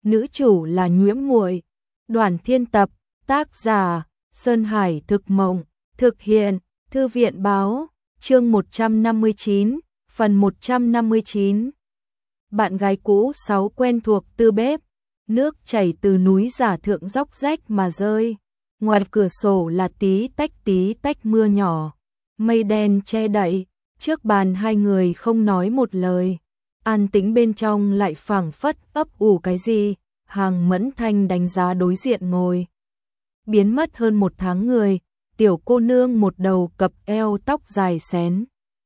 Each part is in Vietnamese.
nữ chủ là Nhiễm Muội. Đoàn Thiên tập, tác giả Sơn Hải Thực Mộng, thực hiện Thư viện báo, chương 159, phần 159. Bạn gái cũ 6 quen thuộc tư bếp, nước chảy từ núi giả thượng róc rách mà rơi. Ngoài cửa sổ là tí tách mưa nhỏ, mây đen che đậy, trước bàn hai người không nói một lời. An tĩnh bên trong lại phảng phất ấp ủ cái gì. Hàng Mẫn Thanh đánh giá đối diện ngồi biến mất hơn 1 tháng người, tiểu cô nương một đầu cặp eo tóc dài xén,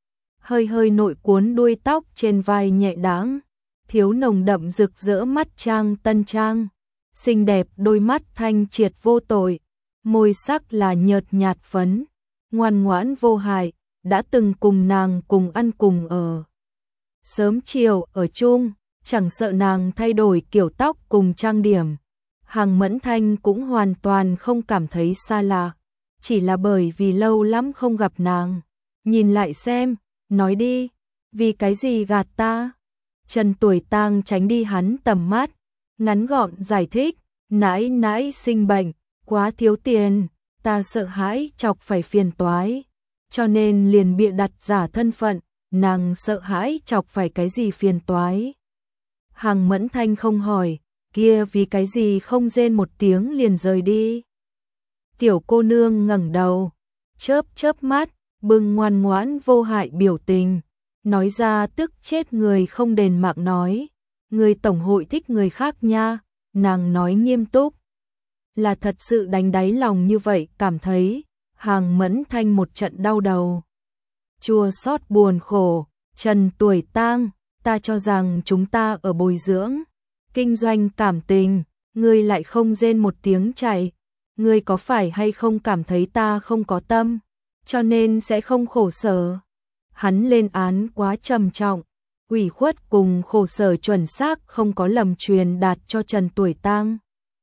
hơi hơi nội cuốn đuôi tóc trên vai nhẹ đãng, thiếu nồng đậm rực rỡ mắt trang tân trang, xinh đẹp đôi mắt thanh triệt vô tội, môi sắc là nhợt nhạt phấn, ngoan ngoãn vô hại, đã từng cùng nàng cùng ăn cùng ở. Sớm chiều ở chung, chẳng sợ nàng thay đổi kiểu tóc cùng trang điểm. Hàng Mẫn Thanh cũng hoàn toàn không cảm thấy xa lạ, chỉ là bởi vì lâu lắm không gặp nàng. Nhìn lại xem, nói đi, vì cái gì gạt ta? Trần Tuổi Tang tránh đi hắn tầm mắt, ngắn gọn giải thích, nãi sinh bệnh, quá thiếu tiền, ta sợ hãi chọc phải phiền toái, cho nên liền bịa đặt giả thân phận, nàng sợ hãi chọc phải cái gì phiền toái. Hàng Mẫn Thanh không hỏi, kia vì cái gì không rên một tiếng liền rời đi. Tiểu cô nương ngẩng đầu, chớp mắt, bừng ngoan ngoãn vô hại biểu tình, nói ra tức chết người không đền mạng nói, người tổng hội thích người khác nha, nàng nói nghiêm túc. Là thật sự đánh đáy lòng như vậy cảm thấy, Hàng Mẫn Thanh một trận đau đầu. Chua xót buồn khổ, Trần Tuổi Tang, ta cho rằng chúng ta ở bồi dưỡng, kinh doanh cảm tình, ngươi lại không rên một tiếng chạy, ngươi có phải hay không cảm thấy ta không có tâm, cho nên sẽ không khổ sở. Hắn lên án quá trầm trọng, ủy khuất cùng khổ sở chuẩn xác không có lầm truyền đạt cho Trần Tuổi Tang.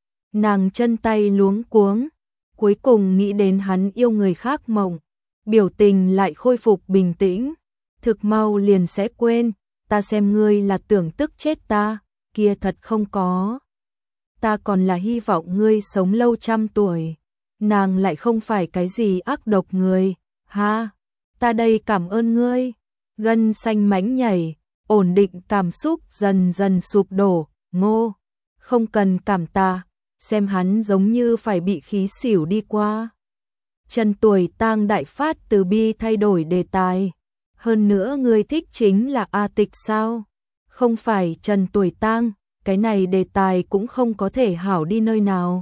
Nàng chân tay luống cuống, cuối cùng nghĩ đến hắn yêu người khác mộng, biểu tình lại khôi phục bình tĩnh, thực mau liền sẽ quên. Ta xem ngươi là tưởng tức chết ta, kia thật không có. Ta còn là hy vọng ngươi sống lâu 100 tuổi. Nàng lại không phải cái gì ác độc người, ha. Ta đây cảm ơn ngươi. Gân xanh mãnh nhảy, ổn định cảm xúc dần dần sụp đổ, ngô. Không cần cảm tạ, xem hắn giống như phải bị khí xỉu đi qua. Trần Tuổi Tang đại phát từ bi thay đổi đề tài. Hơn nữa ngươi thích chính là A Tịch sao? Không phải Trần Tuổi Tang, cái này đề tài cũng không có thể hảo đi nơi nào.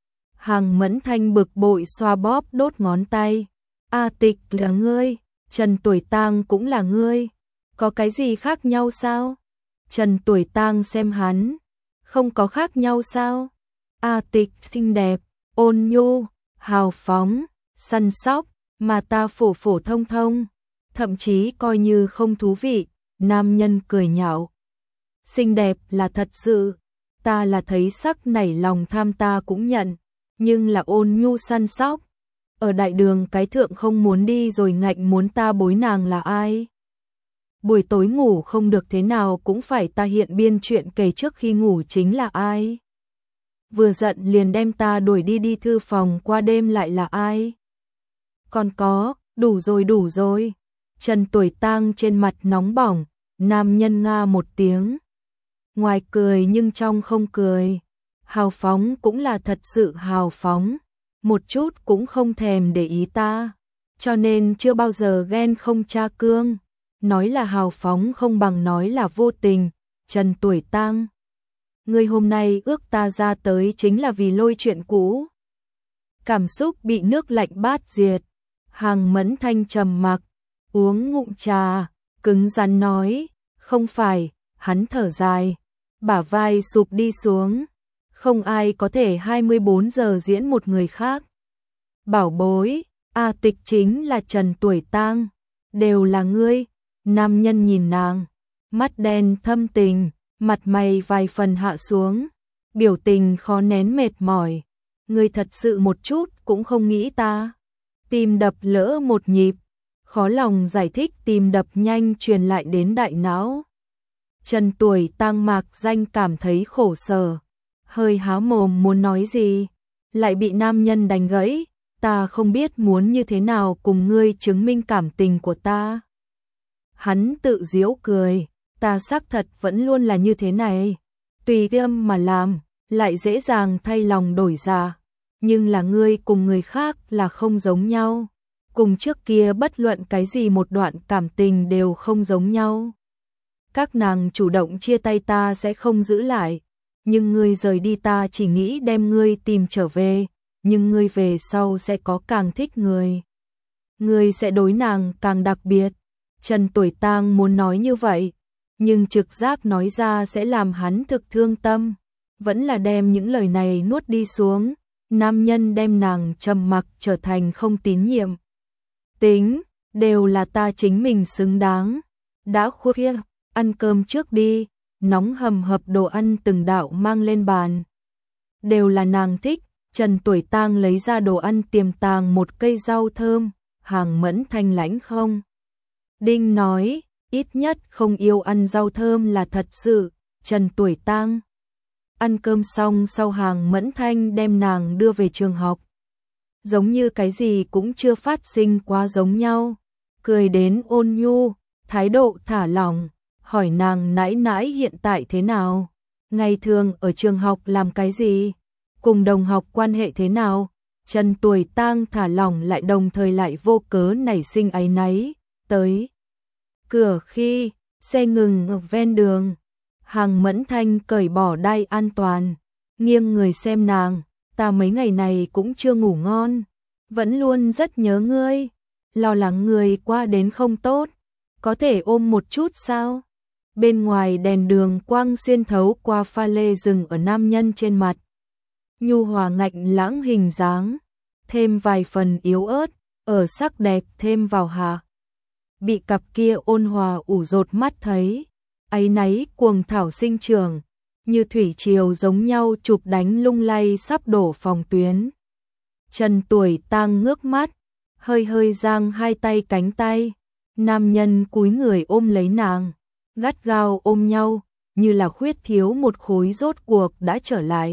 Hàng Mẫn Thanh bực bội xoa bóp đốt ngón tay. A Tịch là ngươi, Trần Tuổi Tang cũng là ngươi. Có cái gì khác nhau sao? Trần Tuổi Tang xem hắn. Không có khác nhau sao? A Tịch xinh đẹp, ôn nhu, hào phóng, săn sóc, mà ta phổ phổ thông thông. Thậm chí coi như không thú vị, nam nhân cười nhạo. Xinh đẹp là thật sự, ta là thấy sắc nảy lòng tham ta cũng nhận, nhưng là ôn nhu săn sóc. Ở đại đường cái thượng không muốn đi rồi ngạnh muốn ta bối nàng là ai? Buổi tối ngủ không được thế nào cũng phải ta hiện biên chuyện kể trước khi ngủ chính là ai? Vừa giận liền đem ta đuổi đi thư phòng qua đêm lại là ai? Còn có, đủ rồi. Trần Tuổi Tang trên mặt nóng bỏng, nam nhân nga một tiếng. Ngoài cười nhưng trong không cười. Hào phóng cũng là thật sự hào phóng, một chút cũng không thèm để ý ta. Cho nên chưa bao giờ ghen không tra cương. Nói là hào phóng không bằng nói là vô tình. Trần Tuổi Tang, ngươi hôm nay ước ta ra tới chính là vì lôi chuyện cũ. Cảm xúc bị nước lạnh bát diệt. Hàng Mẫn Thanh trầm mặc, uống ngụm trà, cứng rắn nói, không phải. Hắn thở dài, bả vai sụp đi xuống. Không ai có thể 24 giờ diễn một người khác. Bảo bối, A Tịch chính là Trần Tuổi Tang, đều là ngươi. Nam nhân nhìn nàng, mắt đen thâm tình, mặt mày vài phần hạ xuống, biểu tình khó nén mệt mỏi. Ngươi thật sự một chút cũng không nghĩ ta. Tim đập lỡ một nhịp, khó lòng giải thích, tim đập nhanh truyền lại đến đại não. Trần Tuổi Tang mạc danh cảm thấy khổ sở, hơi há mồm muốn nói gì, lại bị nam nhân đánh gãy, ta không biết muốn như thế nào cùng ngươi chứng minh cảm tình của ta. Hắn tự giễu cười, ta xác thật vẫn luôn là như thế này, tùy tiêm mà làm, lại dễ dàng thay lòng đổi dạ, nhưng là ngươi cùng người khác là không giống nhau, cùng trước kia bất luận cái gì một đoạn cảm tình đều không giống nhau. Các nàng chủ động chia tay ta sẽ không giữ lại, nhưng ngươi rời đi ta chỉ nghĩ đem ngươi tìm trở về, nhưng ngươi về sau sẽ có càng thích người. Ngươi sẽ đối nàng càng đặc biệt. Trần Tuổi Tang muốn nói như vậy, nhưng trực giác nói ra sẽ làm hắn thực thương tâm, vẫn là đem những lời này nuốt đi xuống. Nam nhân đem nàng trầm mặc trở thành không tín nhiệm. Tính, đều là ta chính mình xứng đáng. Đã khuya, ăn cơm trước đi, nóng hầm hập đồ ăn từng đạo mang lên bàn. Đều là nàng thích, Trần Tuổi Tang lấy ra đồ ăn tiềm tàng một cây rau thơm, Hàng Mẫn Thanh lãnh không. Đinh nói, ít nhất không yêu ăn rau thơm là thật sự, Trần Tuổi Tang. Ăn cơm xong sau Hàng Mẫn Thanh đem nàng đưa về trường học. Giống như cái gì cũng chưa phát sinh quá giống nhau, cười đến ôn nhu, thái độ thả lỏng, hỏi nàng nãi nãi hiện tại thế nào, ngày thường ở trường học làm cái gì, cùng đồng học quan hệ thế nào. Trần Tuổi Tang thả lỏng lại đồng thời lại vô cớ nảy sinh áy náy, tới cửa khi xe ngừng ở ven đường, Hàng Mẫn Thanh cởi bỏ đai an toàn, nghiêng người xem nàng, ta mấy ngày này cũng chưa ngủ ngon, vẫn luôn rất nhớ ngươi, lo lắng ngươi qua đến không tốt, có thể ôm một chút sao? Bên ngoài đèn đường quang xuyên thấu qua pha lê dừng ở nam nhân trên mặt. Nhu hòa ngạnh lãng hình dáng, thêm vài phần yếu ớt, ở sắc đẹp thêm vào hạ. Bị cặp kia ôn hòa ủ rột mắt thấy, áy náy cuồng thảo sinh trưởng, như thủy triều giống nhau chụp đánh lung lay sắp đổ phòng tuyến. Trần Tuổi Tang ngước mắt, hơi hơi giang hai tay cánh tay, nam nhân cúi người ôm lấy nàng, gắt gao ôm nhau, như là khuyết thiếu một khối rốt cuộc đã trở lại.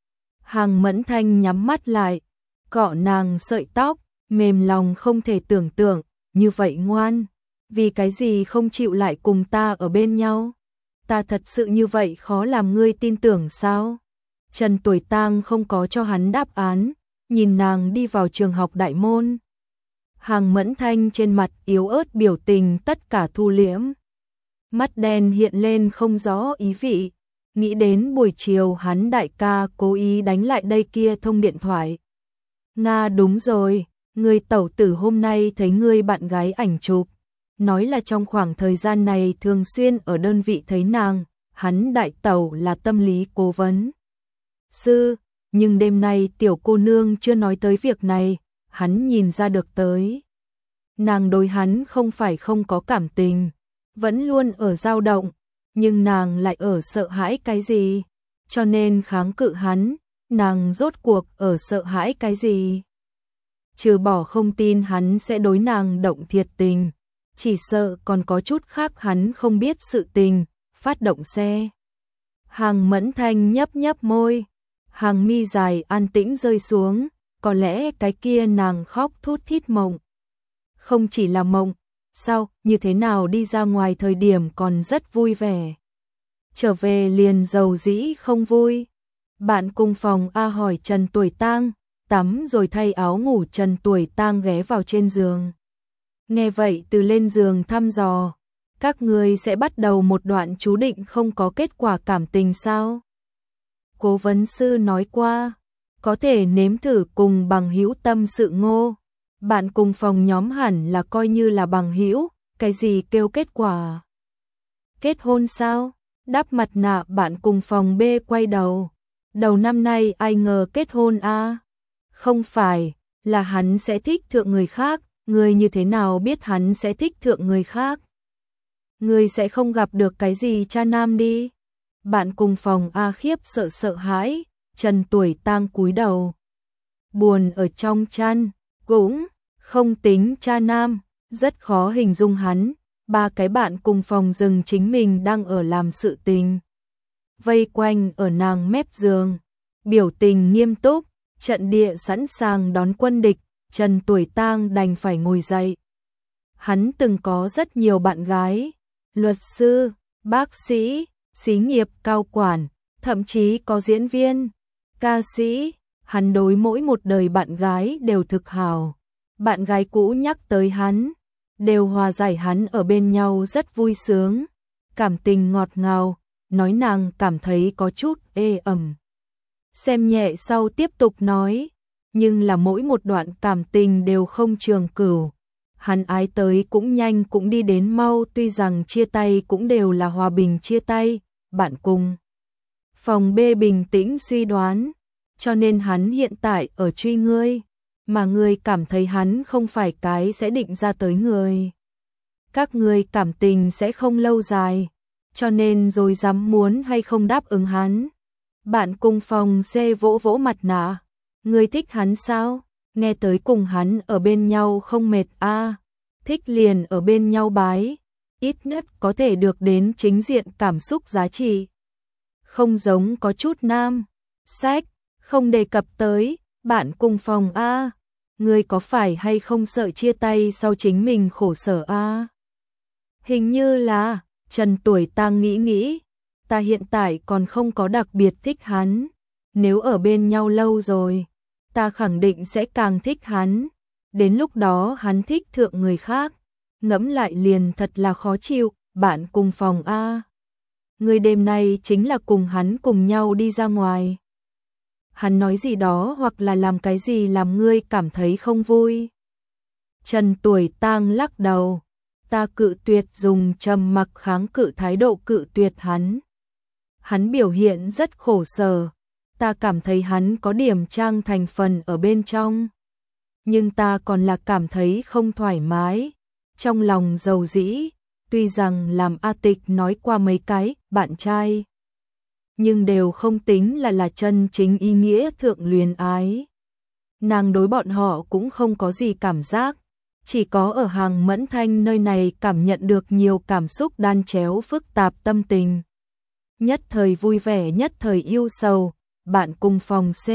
Hàng Mẫn Thanh nhắm mắt lại, cọ nàng sợi tóc, mềm lòng không thể tưởng tượng, như vậy ngoan, vì cái gì không chịu lại cùng ta ở bên nhau? Ta thật sự như vậy khó làm ngươi tin tưởng sao? Trần Tuổi Tang không có cho hắn đáp án, nhìn nàng đi vào trường học đại môn. Hàng Mẫn Thanh trên mặt yếu ớt biểu tình tất cả thu liễm. Mắt đen hiện lên không rõ ý vị, nghĩ đến buổi chiều hắn đại ca cố ý đánh lại đây kia thông điện thoại. Nga đúng rồi, người tẩu tử hôm nay thấy ngươi bạn gái ảnh chụp, nói là trong khoảng thời gian này thường xuyên ở đơn vị thấy nàng, hắn đại tẩu là tâm lý cố vấn sư, nhưng đêm nay tiểu cô nương chưa nói tới việc này, hắn nhìn ra được tới. Nàng đối hắn không phải không có cảm tình, vẫn luôn ở dao động, nhưng nàng lại ở sợ hãi cái gì, cho nên kháng cự hắn, nàng rốt cuộc ở sợ hãi cái gì. Trừ bỏ không tin hắn sẽ đối nàng động thiệt tình, chỉ sợ còn có chút khác hắn không biết sự tình, phát động xe. Hàng Mẫn Thanh nhấp nhấp môi, hàng mi dài an tĩnh rơi xuống, có lẽ cái kia nàng khóc thút thít mộng. Không chỉ là mộng, sao, như thế nào đi ra ngoài thời điểm còn rất vui vẻ. Trở về liền dầu dĩ không vui. Bạn cùng phòng A hỏi Trần Tuổi Tang, tắm rồi thay áo ngủ. Trần Tuổi Tang ghé vào trên giường. Nghe vậy từ lên giường thăm dò, các ngươi sẽ bắt đầu một đoạn chú định không có kết quả cảm tình sao? Cố vấn sư nói qua, có thể nếm thử cùng bằng hữu tâm sự ngô. Bạn cùng phòng nhóm hẳn là coi như là bằng hữu, cái gì kêu kết quả? Kết hôn sao? Đắp mặt nạ bạn cùng phòng B quay đầu. Đầu năm nay ai ngờ kết hôn a? Không phải, là hắn sẽ thích thượng người khác, ngươi như thế nào biết hắn sẽ thích thượng người khác? Ngươi sẽ không gặp được cái gì cha nam đi. Bạn cùng phòng A khiếp sợ sợ hãi, Trần Tuổi Tang cúi đầu. Buồn ở trong chăn, cũng không tính cha nam, rất khó hình dung hắn. Ba cái bạn cùng phòng dừng chính mình đang ở làm sự tình. Vây quanh ở nàng mép giường, biểu tình nghiêm túc, trận địa sẵn sàng đón quân địch, Trần Tuổi Tang đành phải ngồi dậy. Hắn từng có rất nhiều bạn gái, luật sư, bác sĩ, xí nghiệp cao quản, thậm chí có diễn viên, ca sĩ, hắn đối mỗi một đời bạn gái đều thực hào. Bạn gái cũ nhắc tới hắn, đều hòa giải hắn ở bên nhau rất vui sướng, cảm tình ngọt ngào, nói nàng cảm thấy có chút ê ẩm. Xem nhẹ sau tiếp tục nói, nhưng là mỗi một đoạn cảm tình đều không trường cửu. Hắn ái tới cũng nhanh cũng đi đến mau, tuy rằng chia tay cũng đều là hòa bình chia tay, bạn cùng phòng B bình tĩnh suy đoán, cho nên hắn hiện tại ở truy ngươi, mà ngươi cảm thấy hắn không phải cái sẽ định ra tới người. Các ngươi cảm tình sẽ không lâu dài, cho nên rồi dám muốn hay không đáp ứng hắn. Bạn cùng phòng C vỗ vỗ mặt nạ, ngươi thích hắn sao? Nghe tới cùng hắn ở bên nhau không mệt a, thích liền ở bên nhau bái, ít nhất có thể được đến chính diện cảm xúc giá trị. Không giống có chút nam, sách, không đề cập tới, bạn cùng phòng a, ngươi có phải hay không sợ chia tay sau chính mình khổ sở a? Hình như là, Trần Tuổi Tang nghĩ, ta hiện tại còn không có đặc biệt thích hắn, nếu ở bên nhau lâu rồi, ta khẳng định sẽ càng thích hắn, đến lúc đó hắn thích thượng người khác, ngẫm lại liền thật là khó chịu, bạn cùng phòng a. Người đêm nay chính là cùng hắn cùng nhau đi ra ngoài. Hắn nói gì đó hoặc là làm cái gì làm ngươi cảm thấy không vui. Trần Tuổi Tang lắc đầu, ta cự tuyệt, dùng trầm mặc kháng cự thái độ cự tuyệt hắn. Hắn biểu hiện rất khổ sở, ta cảm thấy hắn có điểm trang thành phần ở bên trong. Nhưng ta còn là cảm thấy không thoải mái, trong lòng dầu dĩ, tuy rằng làm A Tịch nói qua mấy cái bạn trai, nhưng đều không tính là chân chính ý nghĩa thượng luyến ái. Nàng đối bọn họ cũng không có gì cảm giác, chỉ có ở Hàng Mẫn Thanh nơi này cảm nhận được nhiều cảm xúc đan chéo phức tạp tâm tình. Nhất thời vui vẻ, nhất thời yêu sầu, bạn cùng phòng C.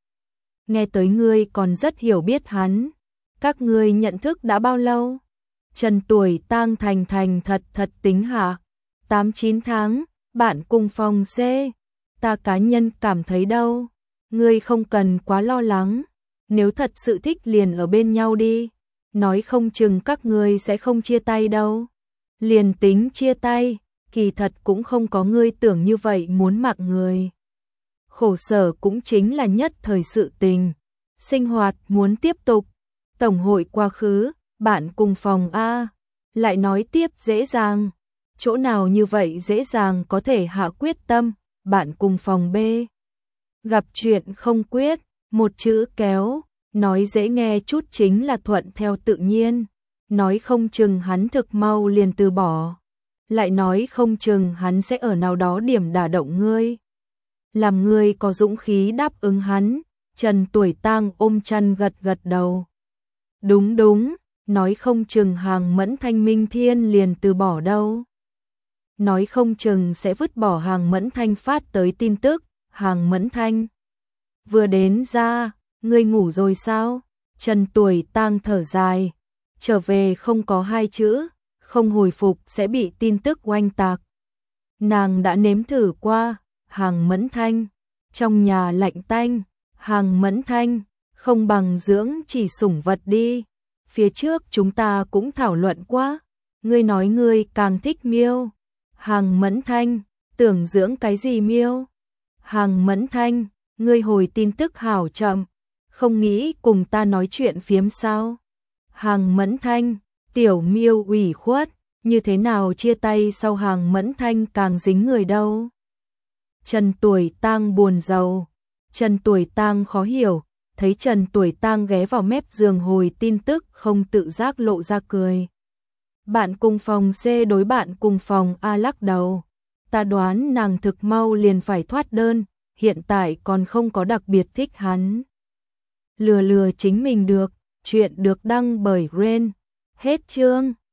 Nghe tới ngươi còn rất hiểu biết hắn, các ngươi nhận thức đã bao lâu? Trần Tuổi Tang thành thật tính hạ, 8-9 tháng, bạn cùng phòng C. Ta cá nhân cảm thấy đâu, ngươi không cần quá lo lắng, nếu thật sự thích liền ở bên nhau đi, nói không chừng các ngươi sẽ không chia tay đâu. Liền tính chia tay, kỳ thật cũng không có ngươi tưởng như vậy muốn mạng người. Khổ sở cũng chính là nhất thời sự tình, sinh hoạt muốn tiếp tục, tổng hội quá khứ, bạn cùng phòng A, lại nói tiếp dễ dàng, chỗ nào như vậy dễ dàng có thể hạ quyết tâm, bạn cùng phòng B. Gặp chuyện không quyết, một chữ kéo, nói dễ nghe chút chính là thuận theo tự nhiên, nói không chừng hắn thực mau liền từ bỏ, lại nói không chừng hắn sẽ ở nào đó điểm đả động ngươi. Làm ngươi có dũng khí đáp ứng hắn, Trần Tuổi Tang ôm chăn gật đầu. Đúng, nói không chừng Hàng Mẫn Thanh Minh Thiên liền từ bỏ đâu. Nói không chừng sẽ vứt bỏ Hàng Mẫn Thanh phát tới tin tức, Hàng Mẫn Thanh vừa đến ra, ngươi ngủ rồi sao? Trần Tuổi Tang thở dài, trở về không có 2 chữ, không hồi phục sẽ bị tin tức oanh tạc. Nàng đã nếm thử qua, Hàng Mẫn Thanh, trong nhà lạnh tanh, Hàng Mẫn Thanh, không bằng dưỡng chỉ sủng vật đi. Phía trước chúng ta cũng thảo luận qua, ngươi nói ngươi càng thích miêu. Hàng Mẫn Thanh, tưởng dưỡng cái gì miêu? Hàng Mẫn Thanh, ngươi hồi tin tức hảo chậm, không nghĩ cùng ta nói chuyện phiếm sao? Hàng Mẫn Thanh, tiểu miêu ủy khuất, như thế nào chia tay sau Hàng Mẫn Thanh càng dính người đâu? Trần Tuổi Tang buồn rầu, Trần Tuổi Tang khó hiểu, thấy Trần Tuổi Tang ghé vào mép giường hồi tin tức không tự giác lộ ra cười. Bạn cùng phòng C đối bạn cùng phòng A lắc đầu, ta đoán nàng thực mau liền phải thoát đơn, hiện tại còn không có đặc biệt thích hắn. Lừa chính mình được, chuyện được đăng bởi Ren. Hết chương.